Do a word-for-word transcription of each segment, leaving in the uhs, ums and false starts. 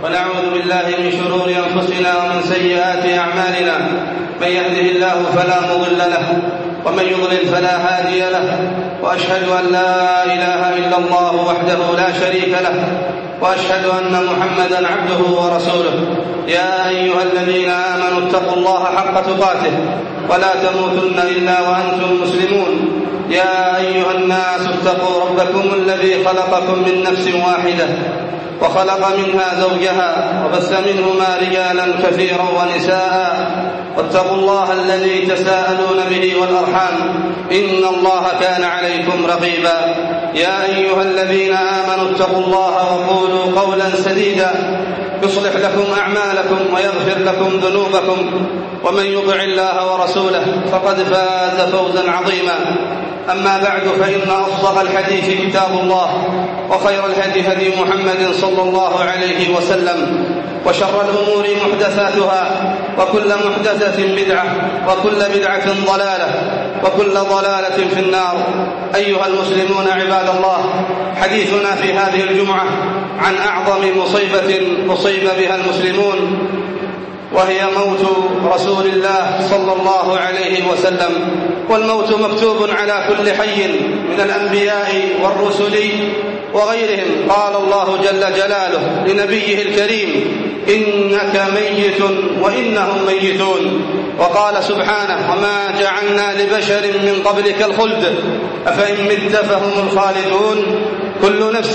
ونعوذ بالله من شرور أنفسنا ومن سيئات أعمالنا. من يهده الله فلا مضل له ومن يضلل فلا هادي له، وأشهد أن لا إله إلا الله وحده لا شريك له، وأشهد أن محمدا عبده ورسوله. يا أيها الذين آمنوا اتقوا الله حق تقاته ولا تموتن إلا وأنتم مسلمون. يا أيها الناس اتقوا ربكم الذي خلقكم من نفس واحدة وخلق منها زوجها وبث منهما رجالا كثيرا ونساء، واتقوا الله الذي تساءلون به والأرحام إن الله كان عليكم رقيبا. يا أيها الذين آمنوا اتقوا الله وقولوا قولا سديدا يصلح لكم أعمالكم ويغفر لكم ذنوبكم، ومن يطع الله ورسوله فقد فاز فوزا عظيما. أما بعد، فإن أصدق الحديث كتاب الله، وخير الهدي هدي محمد صلى الله عليه وسلم، وشر الأمور محدثاتها، وكل محدثة بدعة، وكل بدعة ضلالة، وكل ضلالة في النار. أيها المسلمون عباد الله، حديثنا في هذه الجمعة عن أعظم مصيبة أصيب بها المسلمون، وهي موت رسول الله صلى الله عليه وسلم. والموت مكتوب على كل حي من الأنبياء والرسل وغيرهم. قال الله جل جلاله لنبيه الكريم: إنك ميت وإنهم ميتون. وقال سبحانه: وما جعلنا لبشر من قبلك الخلد أفإن مت فهم الخالدون. كل نفس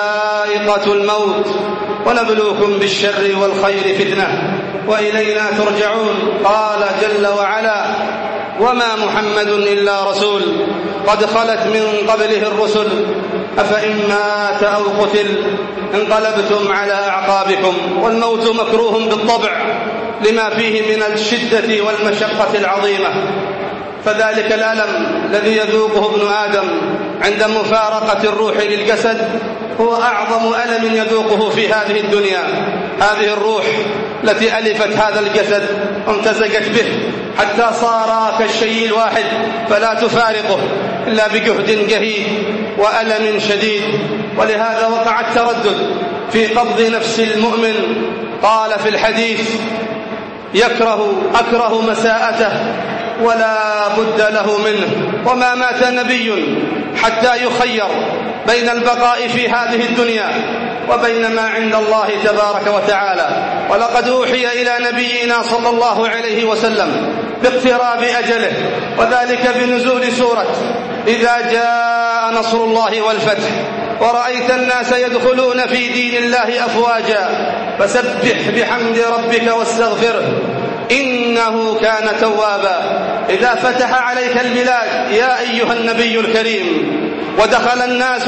ذائقة الموت ونبلوكم بالشر والخير فتنة وإلينا ترجعون. قال جل وعلا: وما محمد إلا رسول قد خلت من قبله الرسل أفإن مات أو قتل انقلبتم على أعقابكم. والموت مكروه بالطبع لما فيه من الشدة والمشقة العظيمة، فذلك الألم الذي يذوقه ابن آدم عند مفارقة الروح للجسد هو أعظم ألم يذوقه في هذه الدنيا. هذه الروح التي ألفت هذا الجسد وامتزجت به حتى صار كالشيء الواحد، فلا تفارقه إلا بجهد جهيد وألم شديد. ولهذا وقع التردد في قبض نفس المؤمن. قال في الحديث: يكره أكره مساءته ولا بد له منه. وما مات نبي حتى يخير بين البقاء في هذه الدنيا وبين ما عند الله تبارك وتعالى. ولقد أوحي إلى نبينا صلى الله عليه وسلم باقتراب أجله، وذلك بنزول سورة إذا جاء نصر الله والفتح ورأيت الناس يدخلون في دين الله أفواجا فسبح بحمد ربك واستغفره إنه كان توابا. إذا فتح عليك البلاد يا أيها النبي الكريم ودخل الناس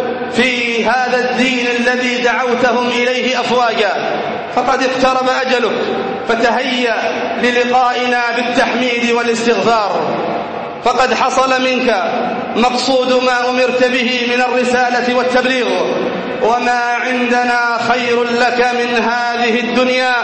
في هذا الدين الذي دعوتهم إليه أفواجا فقد اقترب أجلك، فتهيأ للقائنا بالتحميد والاستغفار. فقد حصل منك مقصود ما أمرت به من الرسالة والتبليغ، وما عندنا خير لك من هذه الدنيا،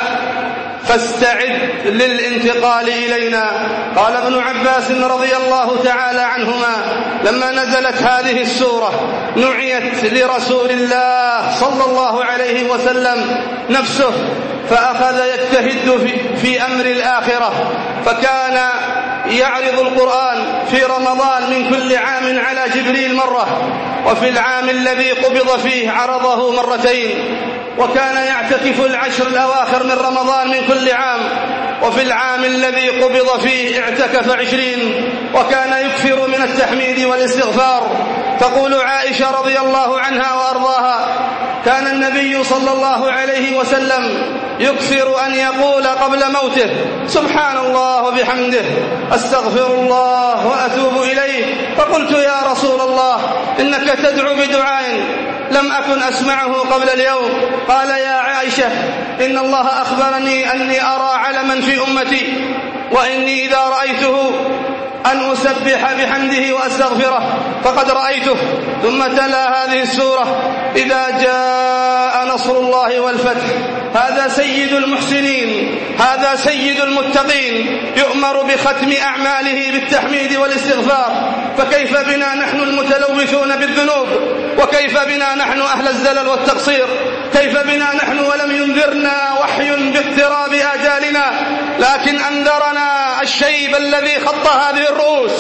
فاستعد للانتقال إلينا. قال ابن عباس رضي الله تعالى عنهما: لما نزلت هذه السورة نعيت لرسول الله صلى الله عليه وسلم نفسه، فأخذ يجتهد في, في أمر الآخرة، فكان يعرض القرآن في رمضان من كل عام على جبريل مرة، وفي العام الذي قبض فيه عرضه مرتين، وكان يعتكف العشر الأواخر من رمضان من كل عام، وفي العام الذي قبض فيه اعتكف عشرين، وكان يكثر من التحميد والاستغفار. تقول عائشة رضي الله عنها وأرضاها: كان النبي صلى الله عليه وسلم يكثر أن يقول قبل موته: سبحان الله وبحمده أستغفر الله وأتوب إليه. فقلت: يا رسول الله إنك تدعو بدعاء لم أكن أسمعه قبل اليوم. قال: يا عائشة إن الله أخبرني أني أرى علما في أمتي، وإني إذا رأيته أن أسبح بحمده وأستغفره فقد رأيته. ثم تلا هذه السورة: إذا جاء نصر الله والفتح. هذا سيد المحسنين، هذا سيد المتقين، يؤمر بختم أعماله بالتحميد والاستغفار. فكيف بنا نحن المتلوثون بالذنوب؟ وكيف بنا نحن أهل الزلل والتقصير؟ كيف بنا نحن ولم ينذر يخبرنا وحي باقتراب آجالنا، لكن أنذرنا الشيب الذي خط هذه الرؤوس،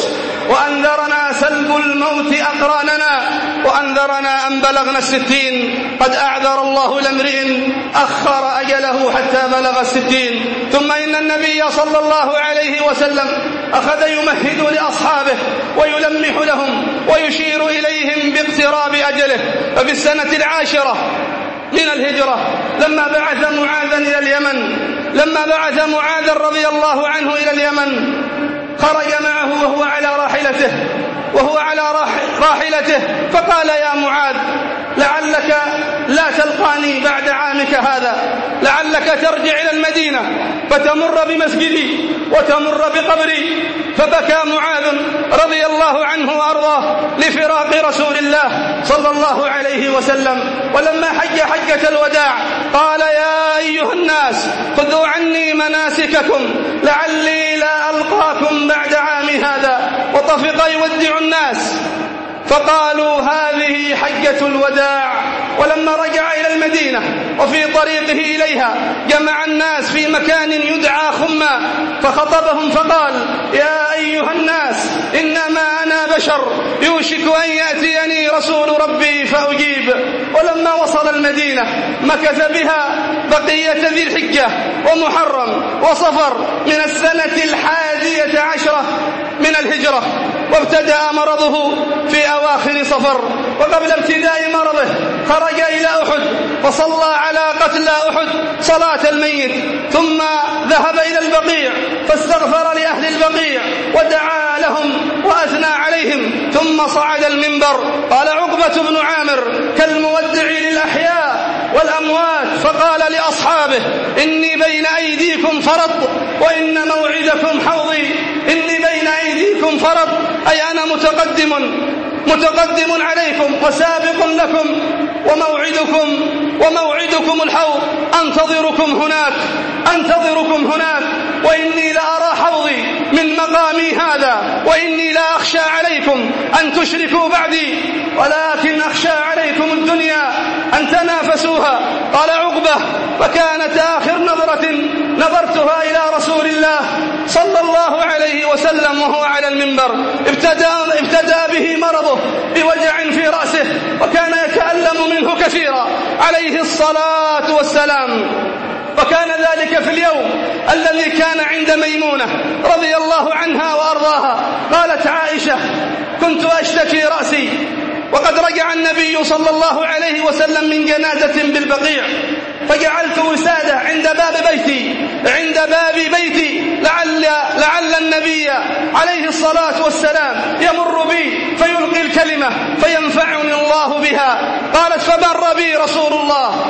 وأنذرنا سلب الموت أقراننا، وأنذرنا أن بلغنا الستين. قد أعذر الله لامرئ أخر أجله حتى بلغ الستين. ثم إن النبي صلى الله عليه وسلم أخذ يمهد لأصحابه ويلمح لهم ويشير إليهم باقتراب أجله. ففي السنة العاشرة من الهجرة لما بعث معاذا إلى اليمن لما بعث معاذا رضي الله عنه إلى اليمن خرج معه وهو على راحلته وهو على راحلته فقال: يا معاذ، لعلك لا تلقاني بعد عامك هذا، لعلك ترجع إلى المدينة فتمر بمسجدي وتمر بقبري. فبكى معاذ رضي الله عنه وأرضاه لفراق رسول الله صلى الله عليه وسلم. ولما حج حجة الوداع قال: يا أيها الناس، خذوا عني مناسككم لعلي لا ألقاكم بعد عامي هذا. وطفق يودع الناس فقالوا: هذه حجة الوداع. ولما رجع إلى المدينة وفي طريقه إليها جمع الناس في مكان يدعى خما فخطبهم فقال: يا أيها الناس، إنما أنا بشر يوشك أن يأتيني رسول ربي فأجيب. ولما وصل المدينة مكث بها بقية ذي الحجة ومحرم وصفر من السنة الحادية عشرة من الهجرة، وابتدأ مرضه في أواخر صفر. وقبل ابتداء مرضه خرج إلى أحد فصلى على قتلى أحد صلاة الميت، ثم ذهب إلى البقيع فاستغفر لأهل البقيع ودعا لهم وأثنى عليهم، ثم صعد المنبر. قال عقبة بن عامر كالمودع للأحياء والأموات، فقال لأصحابه: إني بين أيديكم فرط وإن موعدكم حوضي. إني بين أيديكم فرط أي أنا متقدم متقدم عليكم وسابق لكم، وموعدكم وموعدكم الحوض. أنتظركم هناك أنتظركم هناك وإني لأرى حوضي من مقامي هذا، وإني لا أخشى عليكم أن تشركوا بعدي، ولكن أخشى عليكم الدنيا أن تنافسوها. قال عقبة: فكانت آخر نظرة نظرتها إلى رسول الله صلى الله عليه وسلم وهو على المنبر. ابتدى, ابتدى به مرضه بوجع في رأسه وكان يتألم منه كثيرا عليه الصلاة والسلام. وكان ذلك في اليوم الذي كان عند ميمونة رضي الله عنها وأرضاها. قالت عائشة: كنت أشتكي رأسي وقد رجع النبي صلى الله عليه وسلم من جنازة بالبقيع، فجعلت وسادة عند باب بيتي عند باب بيتي لعل, لعل النبي عليه الصلاة والسلام يمر بي فيلقي الكلمة فينفعني الله بها. قالت: فمر بي رسول الله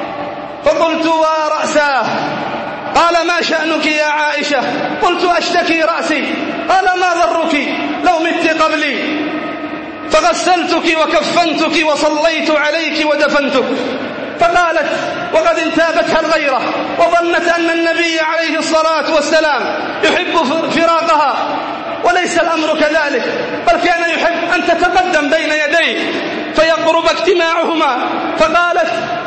فقلت: ورأساه. قال: ما شأنك يا عائشة؟ قلت: أشتكي رأسي. قال: ما ضرك لو مت قبلي فغسلتك وكفنتك وصليت عليك ودفنتك. فقالت وقد انتابتها الغيرة وظنت أن النبي عليه الصلاة والسلام يحب فراقها، وليس الأمر كذلك، بل كان يحب أن تتقدم بين يديه فيقرب اجتماعهما. فقالت: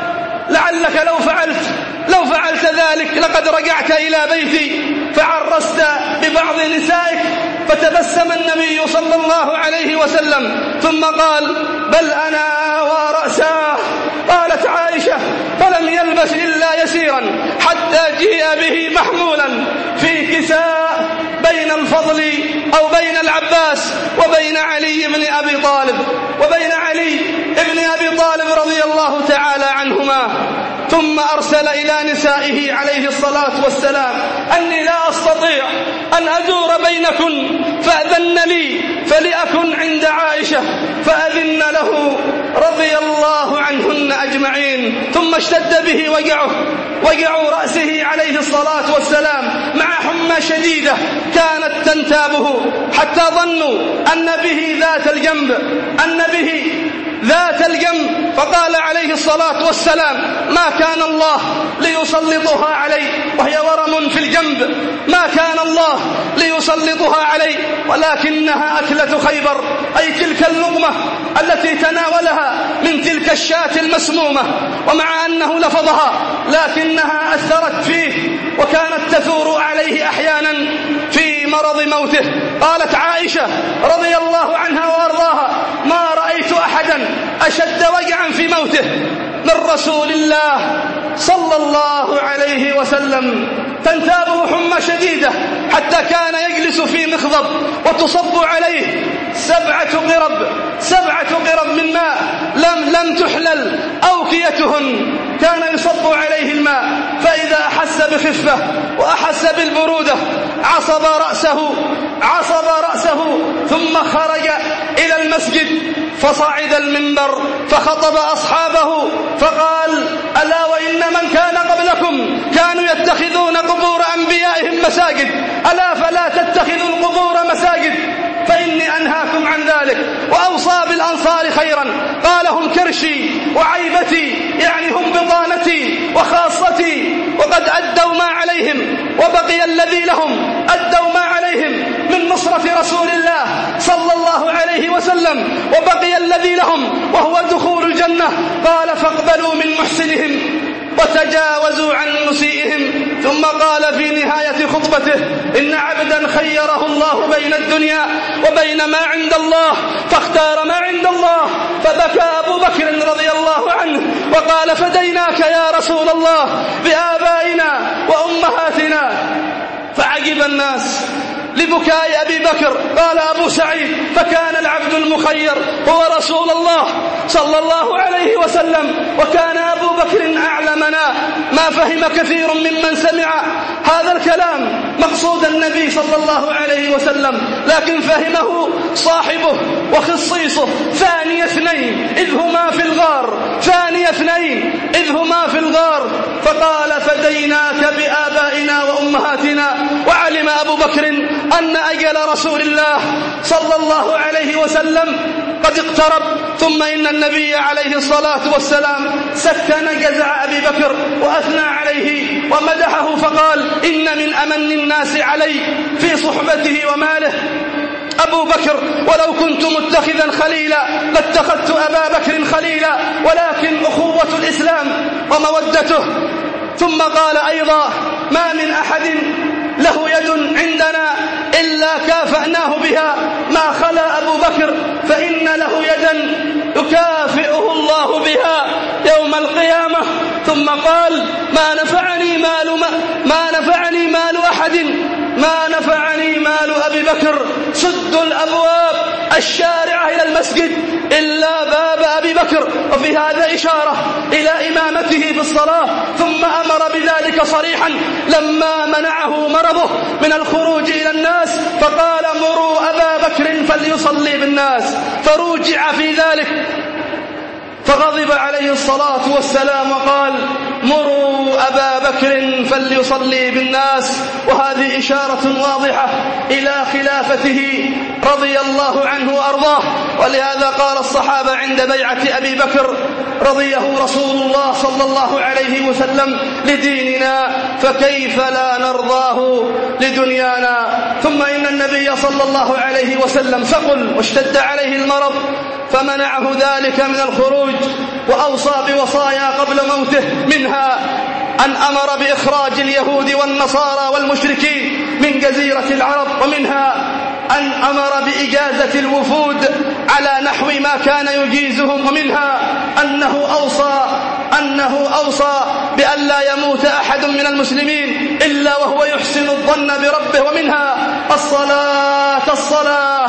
لعلك لو فعلت لو فعلت ذلك لقد رجعت إلى بيتي فعرست ببعض نسائك. فتبسم النبي صلى الله عليه وسلم ثم قال: بل أنا ورأساه. قالت عائشة: فلم يلبث إلا يسيرا حتى جيء به محمولا في كساء بين الفضل أو بين العباس وبين علي بن أبي طالب وبين علي بن أبي طالب رضي الله تعالى عنهما. ثم أرسل إلى نسائه عليه الصلاة والسلام: أني لا أستطيع أن أزور بينكن فأذن لي فلأكن عند عائشة، فأذن له رضي الله عنهن أجمعين. ثم اشتد به وجعه وجع رأسه عليه الصلاة والسلام مع حمى شديدة كانت تنتابه، حتى ظنوا أن به ذات الجنب أن به ذات الجنب. فقال عليه الصلاة والسلام: ما كان الله ليسلطها علي وهي ورم في الجنب، ذنب ما كان الله ليسلطها عليه، ولكنها أكلة خيبر، أي تلك اللقمة التي تناولها من تلك الشاة المسمومة، ومع أنه لفظها لكنها أثرت فيه وكانت تثور عليه أحيانا في مرض موته. قالت عائشة رضي الله عنها وأرضاها: ما رأيت أحدا أشد وجعا في موته من رسول الله صلى الله عليه وسلم. تنتابه حمى شديدة حتى كان يجلس في مخضب وتصب عليه سبعة قرب سبعة قرب من ماء لم لم تحلل أوكيتهن، كان يصب عليه الماء، فإذا أحس بخفة وأحس بالبرودة عصب رأسه عصب رأسه ثم خرج إلى المسجد فصعد المنبر فخطب أصحابه فقال: ألا وإن من كان قبلكم كانوا يتخذون قبور أنبيائهم مساجد، ألا فلا تتخذوا القبور مساجد فإني أنهاكم عن ذلك. وأوصى بالأنصار خيرا، قال: هم كرشي وعيبتي، يعني هم بطانتي وخاصتي، وقد أدوا ما عليهم وبقي الذي لهم، أدوا ما عليهم من نصرة رسول الله صلى الله عليه وسلم، وبقي الذي لهم وهو دخول الجنة. قال: فاقبلوا من محسنهم وتجاوزوا عن مسيئهم. ثم قال في نهاية خطبته: إن عبدا خيره الله بين الدنيا وبين ما عند الله فاختار ما عند الله، فبكى أبو بكر رضي الله عنه وقال: فديناك يا رسول الله بآبائنا وأمهاتنا. فعجب الناس لبكاء أبي بكر. قال أبو سعيد: فكان العبد المخير هو رسول الله صلى الله عليه وسلم، وكان أبو بكر أعلمنا. ما فهم كثير ممن سمع هذا الكلام مقصود النبي صلى الله عليه وسلم، لكن فهمه صاحبه وخصيصه ثاني اثنين إذ هما في الغار ثاني اثنين إذ هما في الغار فقال: فديناك بآبائنا وأمهاتنا. وعلم أبو بكر أن أجل رسول الله صلى الله عليه وسلم قد اقترب. ثم إن النبي عليه الصلاة والسلام سكن جزع أبي بكر وأثنى عليه ومدحه فقال: إن من أمن الناس علي في صحبته وماله أبو بكر، ولو كنت متخذا خليلا لاتخذت أبا بكر خليلا، ولكن أخوة الإسلام ومودته. ثم قال أيضا: ما من أحد له يد عندنا إلا كافأناه بها ما خلا أبو بكر، فإن له يدا يكافئه الله بها يوم القيامة. ثم قال: ما نفعني مال ما, ما نفعني مال أحد ما نفعني مال أبي بكر. سدوا الأبواب الشارعة إلى المسجد إلا باب أبي بكر. وفي هذا إشارة إلى إمامته في الصلاة. ثم أمر بذلك صريحا لما منعه مرضه من الخروج إلى الناس، فقال: مروا أبا بكر فليصلي بالناس، فروجع في ذلك فغضب عليه الصلاة والسلام وقال: مروا أبا بكر فليصلي بالناس. وهذه إشارة واضحة إلى خلافته رضي الله عنه وأرضاه. ولهذا قال الصحابة عند بيعة أبي بكر: رضيه رسول الله صلى الله عليه وسلم لديننا فكيف لا نرضاه لدنيانا. ثم إن النبي صلى الله عليه وسلم ثقل واشتد عليه المرض فمنعه ذلك من الخروج، وأوصى بوصايا قبل موته، منها أن أمر بإخراج اليهود والنصارى والمشركين من جزيرة العرب، ومنها أن أمر بإجازة الوفود على نحو ما كان يجيزهم، ومنها أنه أوصى أنه أوصى بأن لا يموت أحد من المسلمين إلا وهو يحسن الظن بربه، ومنها الصلاة الصلاة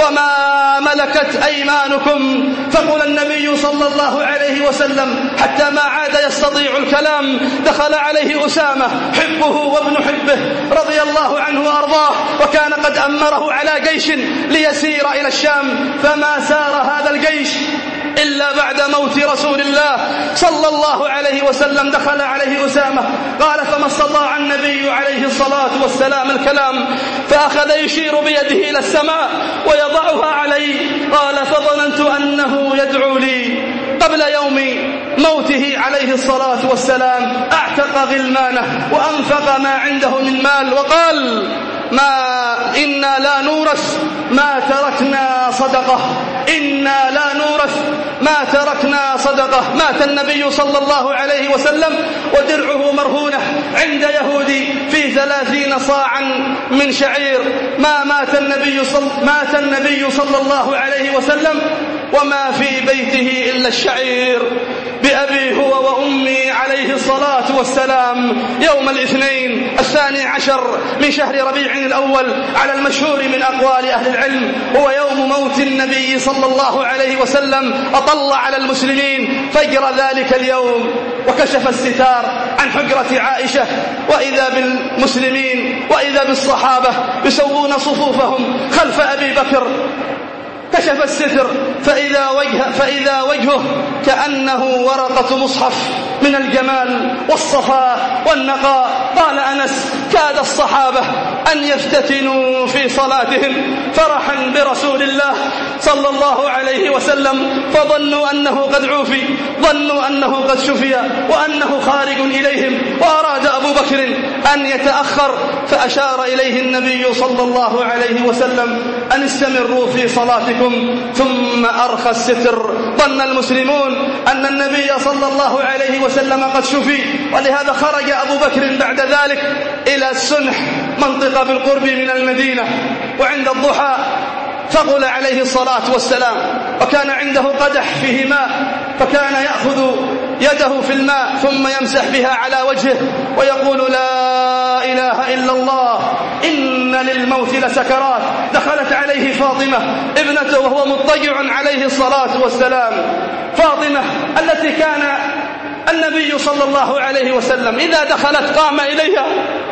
وما ملكت أيمانكم. فقال النبي صلى الله عليه وسلم حتى ما عاد يستطيع الكلام دخل عليه أسامة حبه وابن حبه رضي الله عنه وأرضاه، وكان قد أمره على جيش ليسير إلى الشام، فما سار هذا الجيش إلا بعد موت رسول الله صلى الله عليه وسلم. دخل عليه أسامة قال: فما استطاع النبي عليه الصلاة والسلام الكلام، فأخذ يشير بيده إلى السماء ويضعها علي. قال: فظننت أنه يدعو لي قبل يوم موته عليه الصلاة والسلام أعتق غلمانه وأنفق ما عنده من مال وقال: ما إنا لا نورث ما تركنا صدقة، إنا لا نورث ما تركنا صدقة. مات النبي صلى الله عليه وسلم ودرعه مرهونة عند يهودي في ثلاثين صاعا من شعير. ما مات النبي صل... مات النبي صلى الله عليه وسلم وما في بيته إلا الشعير. بأبي هو وأمي عليه الصلاة والسلام يوم الاثنين الثاني عشر من شهر ربيع الأول على المشهور من أقوال أهل العلم هو يوم موت النبي صلى الله عليه وسلم، أطل على المسلمين فجر ذلك اليوم وكشف الستار عن حجرة عائشة، وإذا بالمسلمين وإذا بالصحابة يسوون صفوفهم خلف أبي بكر. كشف الستر فإذا, وجه فإذا وجهه كأنه ورقة مصحف من الجمال والصفاء والنقاء. قال أنس: كاد الصحابة أن يفتتنوا في صلاتهم فرحا برسول الله صلى الله عليه وسلم، فظنوا أنه قد عوفي، ظنوا أنه قد شفي وأنه خارج إليهم، وأراد أبو بكر أن يتأخر فأشار إليه النبي صلى الله عليه وسلم أن استمروا في صلاتكم، ثم أرخى الستر. ظن المسلمون أن النبي صلى الله عليه وسلم قد شفي، ولهذا خرج أبو بكر بعد ذلك إلى السنح منطقة بالقرب من المدينة، وعند الضحى ثقل عليه الصلاة والسلام، وكان عنده قدح فيه ماء، فكان يأخذ يده في الماء ثم يمسح بها على وجهه ويقول: لا إله إلا الله إن للموت لسكرات. دخلت عليه فاطمة ابنته وهو مضطجع عليه الصلاة والسلام، فاطمة التي كان النبي صلى الله عليه وسلم إذا دخلت قام إليها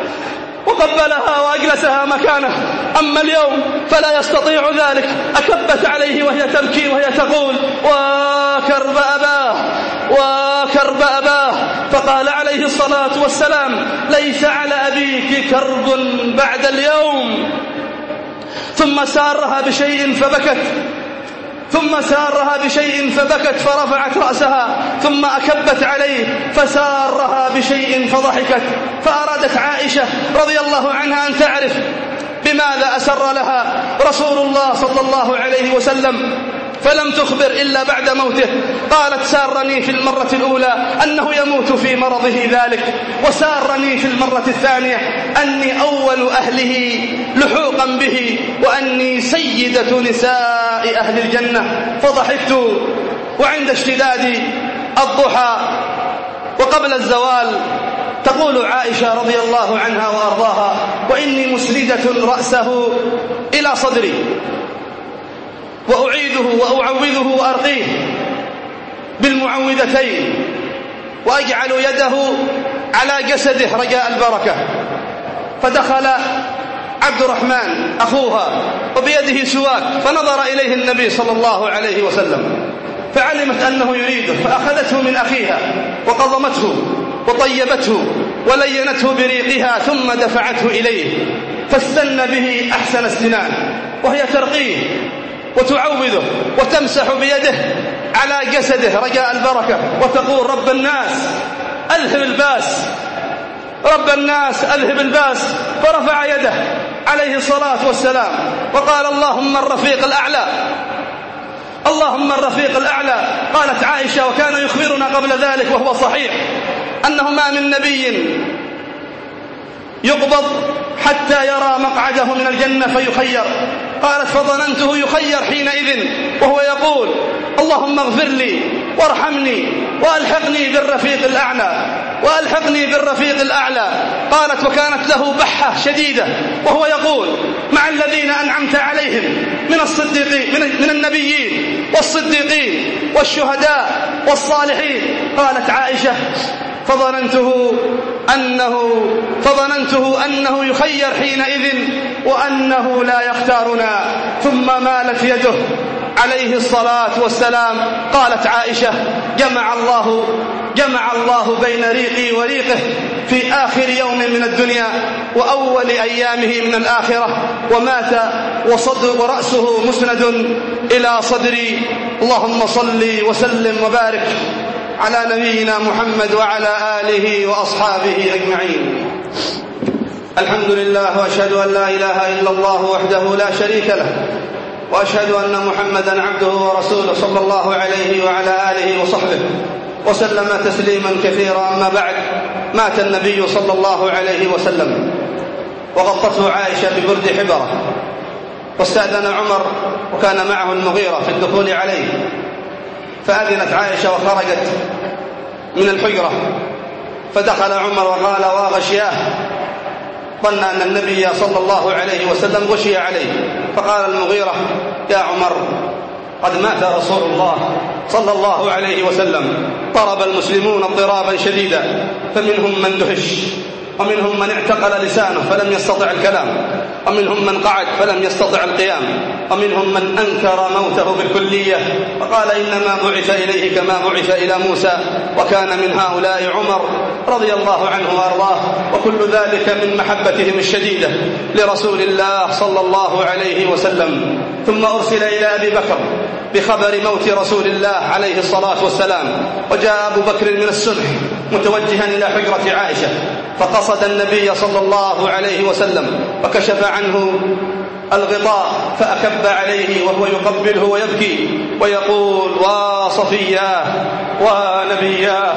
وقبلها وأجلسها مكانه، أما اليوم فلا يستطيع ذلك. أكبت عليه وهي تبكي وهي تقول: وكرب أباه وكرب أباه. فقال عليه الصلاة والسلام: ليس على أبيك كرب بعد اليوم. ثم سارها بشيء فبكت ثم سارها بشيء فبكت فرفعت رأسها، ثم أكبت عليه فسارها بشيء فضحكت. فأرادت عائشة رضي الله عنها أن تعرف بماذا أسر لها رسول الله صلى الله عليه وسلم، فلم تخبر إلا بعد موته. قالت: سارني في المرة الأولى أنه يموت في مرضه ذلك، وسارني في المرة الثانية أني أول أهله لحوقا به، وأني سيدة نساء أهل الجنة. فضحكت. وعند اشتداد الضحى وقبل الزوال تقول عائشة رضي الله عنها وأرضاها: وإني مسندة رأسه إلى صدري وأعيده وأعوذه وأرقيه بالمعوذتين، وأجعل يده على جسده رجاء البركة. فدخل عبد الرحمن أخوها وبيده سواك، فنظر إليه النبي صلى الله عليه وسلم فعلمت أنه يريده، فأخذته من أخيها وقضمته وطيبته ولينته بريقها، ثم دفعته إليه فاستن به أحسن السنان، وهي ترقيه وتعوذه وتمسح بيده على جسده رجاء البركة، وتقول: رب الناس أذهب الباس، رب الناس أذهب الباس. فرفع يده عليه الصلاة والسلام وقال: اللهم الرفيق الأعلى، اللهم الرفيق الأعلى. قالت عائشة: وكان يخبرنا قبل ذلك وهو صحيح أنه ما من نبي يقبض حتى يرى مقعده من الجنة فيخير. قالت: فظننته يخير حينئذ وهو يقول: اللهم اغفر لي وارحمني وألحقني بالرفيق الأعلى وألحقني بالرفيق الأعلى. قالت: وكانت له بحة شديدة وهو يقول: مع الذين أنعمت عليهم من الصديقين من, من النبيين والصديقين والشهداء والصالحين. قالت عائشة: فظننته أنه فظننته أنه يخير حينئذ وأنه لا يختارنا. ثم مالت يده عليه الصلاة والسلام. قالت عائشة: جمع الله جمع الله بين ريقي وريقه في آخر يوم من الدنيا وأول أيامه من الآخرة، ومات وصدر ورأسه مسند إلى صدري اللهم صل وسلم وبارك على نبينا محمد وعلى آله وأصحابه أجمعين. الحمد لله، وأشهد أن لا إله إلا الله وحده لا شريك له، وأشهد أن محمدا عبده ورسوله صلى الله عليه وعلى آله وصحبه وسلم تسليما كثيرا. أما بعد، مات النبي صلى الله عليه وسلم وغطته عائشة ببرد حبرة، واستأذن عمر وكان معه المغيرة في الدخول عليه، فأذنت عائشة وخرجت من الحجرة، فدخل عمر وقال: وغشياه، ظن أن النبي صلى الله عليه وسلم غشي عليه، فقال المغيرة: يا عمر، قد مات رسول الله صلى الله عليه وسلم. ضرب المسلمون اضطرابا شديدا، فمنهم من دهش، ومنهم من اعتقل لسانه فلم يستطع الكلام، ومنهم من قعد فلم يستطع القيام، ومنهم من أنكر موته بالكلية وقال إنما بعث إليه كما بعث إلى موسى. وكان من هؤلاء عمر رضي الله عنه وأرضاه، وكل ذلك من محبتهم الشديدة لرسول الله صلى الله عليه وسلم. ثم أرسل إلى أبي بكر بخبر موت رسول الله عليه الصلاة والسلام، وجاء أبو بكر من الصبح متوجها إلى حجرة عائشة، فقصد النبي صلى الله عليه وسلم وكشف عنه الغطاء، فأكب عليه وهو يقبله ويبكي ويقول: وصفياه ونبياه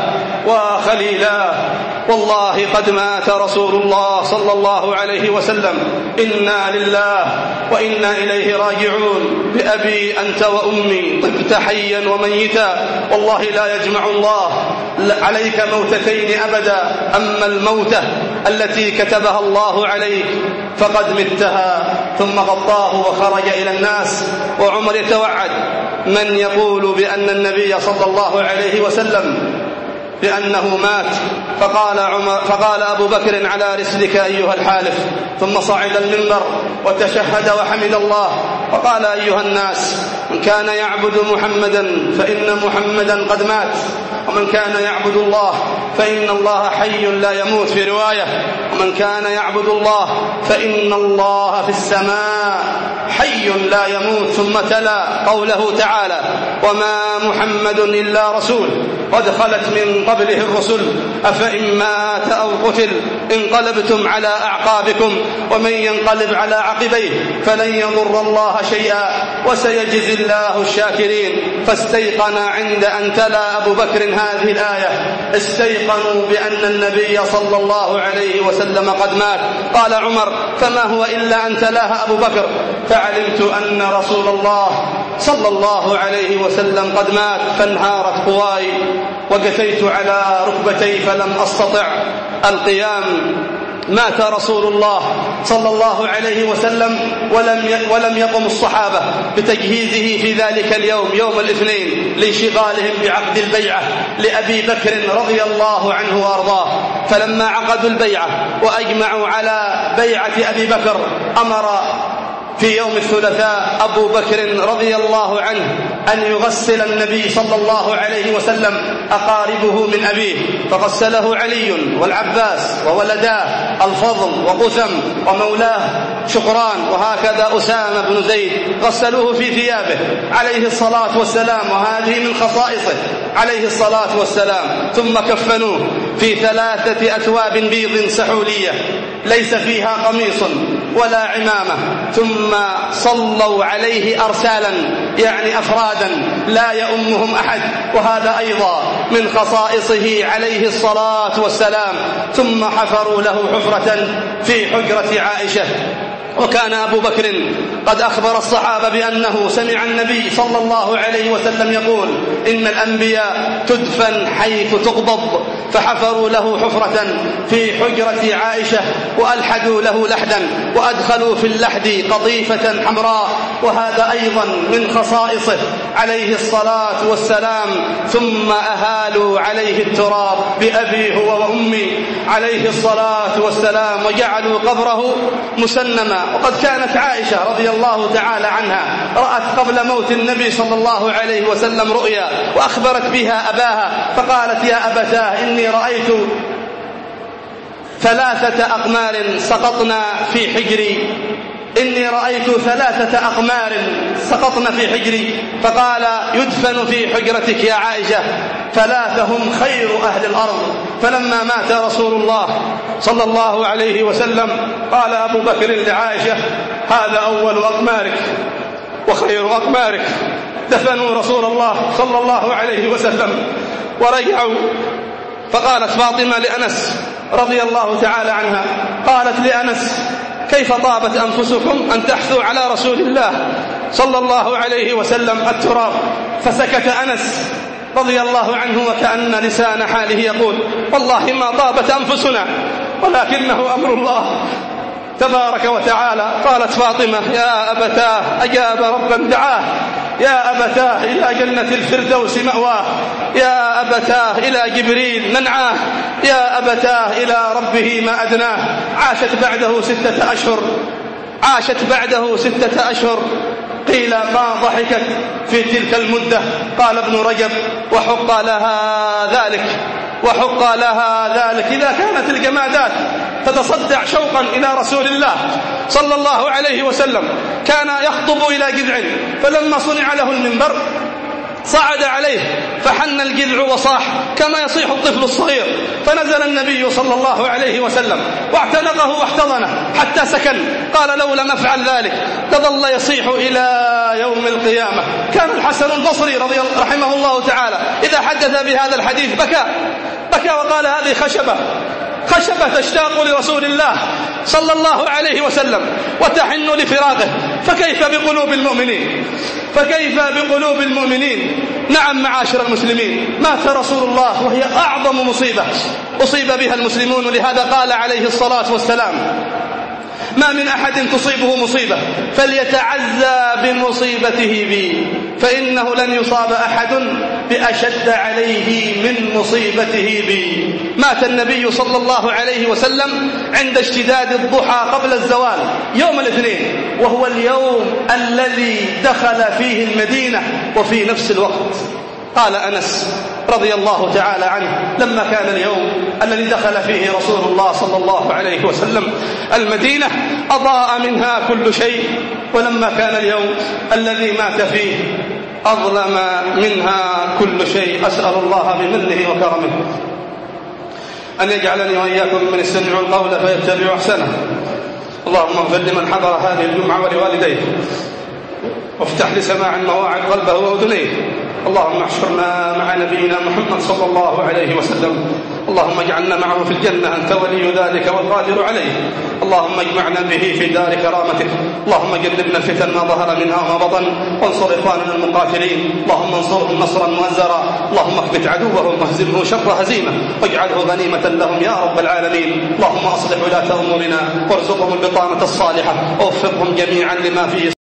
وخليلاه، والله قد مات رسول الله صلى الله عليه وسلم، إنا لله وإنا إليه راجعون، بأبي أنت وأمي، طبت حيا وميتا، والله لا يجمع الله عليك موتتين أبدا، أما الموتة التي كتبها الله عليك فقد متها. ثم غطاه وخرج إلى الناس، وعمر يتوعد من يقول بأن النبي صلى الله عليه وسلم بأنه مات، فقال, عمر فقال أبو بكر: على رسلك أيها الحالف. ثم صعد المنبر وتشهد وحمد الله وقال: أيها الناس، من كان يعبد محمدا فإن محمدا قد مات، ومن كان يعبد الله فإن الله حي لا يموت، في رواية: ومن كان يعبد الله فإن الله في السماء حي لا يموت. ثم تلا قوله تعالى: وما محمد إلا رسول قد خلت من قبله الرسل أفإن مات أو قتل انقلبتم على أعقابكم ومن ينقلب على عقبيه فلن يضر الله شيئا وسيجزي الله الشاكرين. فاستيقن عند أن تلا أبو بكر هذه الآية، استيقنوا بأن النبي صلى الله عليه وسلم قد مات. قال عمر: فما هو إلا أن تلاها أبو بكر، فعلمت أن رسول الله صلى الله عليه وسلم قد مات، فانهارت قواي وجثيت على ركبتي فلم أستطع القيام. مات رسول الله صلى الله عليه وسلم ولم ولم يقم الصحابة بتجهيزه في ذلك اليوم، يوم الاثنين، لانشغالهم بعقد البيعة لأبي بكر رضي الله عنه وأرضاه. فلما عقدوا البيعة وأجمعوا على بيعة أبي بكر، أمر في يوم الثلاثاء أبو بكر رضي الله عنه أن يغسل النبي صلى الله عليه وسلم أقاربه من أبيه، فغسله علي والعباس وولداه الفضل وقثم ومولاه شقران، وهكذا أسامة بن زيد غسلوه في ثيابه عليه الصلاة والسلام، وهذه من خصائصه عليه الصلاة والسلام. ثم كفنوه في ثلاثة أثواب بيض سحولية ليس فيها قميص ولا عمامة، ثم صلوا عليه أرسالا، يعني أفرادا لا يؤمهم أحد، وهذا أيضا من خصائصه عليه الصلاة والسلام. ثم حفروا له حفرة في حجرة عائشة. وكان أبو بكر قد أخبر الصحابة بأنه سمع النبي صلى الله عليه وسلم يقول: إن الأنبياء تدفن حيث تقبض، فحفروا له حفرة في حجرة عائشة وألحدوا له لحدا وأدخلوا في اللحد قطيفة حمراء، وهذا أيضا من خصائصه عليه الصلاة والسلام. ثم أهالوا عليه التراب بأبي هو وأمي عليه الصلاة والسلام، وجعلوا قبره مسنما. وقد كانت عائشة رضي الله تعالى عنها رأت قبل موت النبي صلى الله عليه وسلم رؤيا وأخبرت بها أباها، فقالت: يا أبتاه، إني رأيت ثلاثة أقمار سقطنا في حجري إني رأيت ثلاثة أقمار سقطن في حجري، فقال يدفن في حجرتك يا عائشة ثلاثة هم خير أهل الأرض. فلما مات رسول الله صلى الله عليه وسلم قال أبو بكر لعائشة هذا أول أقمارك وخير أقمارك. دفنوا رسول الله صلى الله عليه وسلم ورجعوا. فقالت فاطمة لأنس رضي الله تعالى عنها، قالت لأنس كيف طابت أنفسكم أن تحثوا على رسول الله صلى الله عليه وسلم التراب؟ فسكت أنس رضي الله عنه وكأن لسان حاله يقول والله ما طابت أنفسنا ولكنه أمر الله تبارك وتعالى. قالت فاطمة يا أبتاه أجاب ربا دعاه، يا أبتاه إلى جنة الفردوس مأواه، يا أبتاه إلى جبريل ننعاه، يا أبتاه إلى ربه ما أدناه. عاشت بعده ستة أشهر عاشت بعده ستة أشهر قيل ما ضحكت في تلك المدة. قال ابن رجب وحق لها ذلك وحق لها ذلك إذا كانت الجمادات تتصدع شوقا إلى رسول الله صلى الله عليه وسلم كان يخطب إلى جذع، فلما صنع له المنبر صعد عليه فحن الجذع وصاح كما يصيح الطفل الصغير، فنزل النبي صلى الله عليه وسلم واعتنقه واحتضنه حتى سكن. قال لو لم أفعل ذلك تظل يصيح إلى يوم القيامة. كان الحسن البصري رضي الله رحمه الله تعالى إذا حدث بهذا الحديث بكى بكى وقال هذه خشبة خشبة تشتاق لرسول الله صلى الله عليه وسلم وتحن لفراقه، فكيف بقلوب المؤمنين فكيف بقلوب المؤمنين نعم معاشر المسلمين، مات رسول الله وهي أعظم مصيبة أصيب بها المسلمون. لهذا قال عليه الصلاة والسلام ما من أحد تصيبه مصيبة فليتعزى بمصيبته بي، فإنه لن يصاب أحد بأشد عليه من مصيبته بي. مات النبي صلى الله عليه وسلم عند اشتداد الضحى قبل الزوال يوم الاثنين، وهو اليوم الذي دخل فيه المدينة وفي نفس الوقت. قال أنس رضي الله تعالى عنه لما كان اليوم الذي دخل فيه رسول الله صلى الله عليه وسلم المدينة أضاء منها كل شيء، ولما كان اليوم الذي مات فيه أظلم منها كل شيء. أسأل الله بمنه وكرمه أن يجعلني وإياكم من يستمع القول فيتبع أحسنه. اللهم اغفر لمن حضر هذه الجمعة ولوالديه، وافتح لسماع المواعظ قلبه وأذنيه. اللهم احشرنا مع نبينا محمد صلى الله عليه وسلم. اللهم اجعلنا معه في الجنة، أنت ولي ذلك والقادر عليه. اللهم اجمعنا به في دار كرامتك. اللهم جنبنا الفتن ما ظهر منها وما بطن، وانصر إخواننا المقاتلين. اللهم انصرهم نصرا مؤزرا. اللهم اكبت عدوهم واهزمه شر هزيمة، واجعله غنيمة لهم يا رب العالمين. اللهم أصلح ولاة أمورنا وارزقهم البطانة الصالحة، ووفقهم جميعا لما فيه